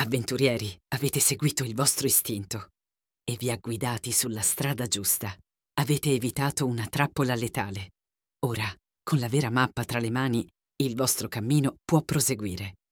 Avventurieri, avete seguito il vostro istinto e vi ha guidati sulla strada giusta. Avete evitato una trappola letale. Ora, con la vera mappa tra le mani, il vostro cammino può proseguire.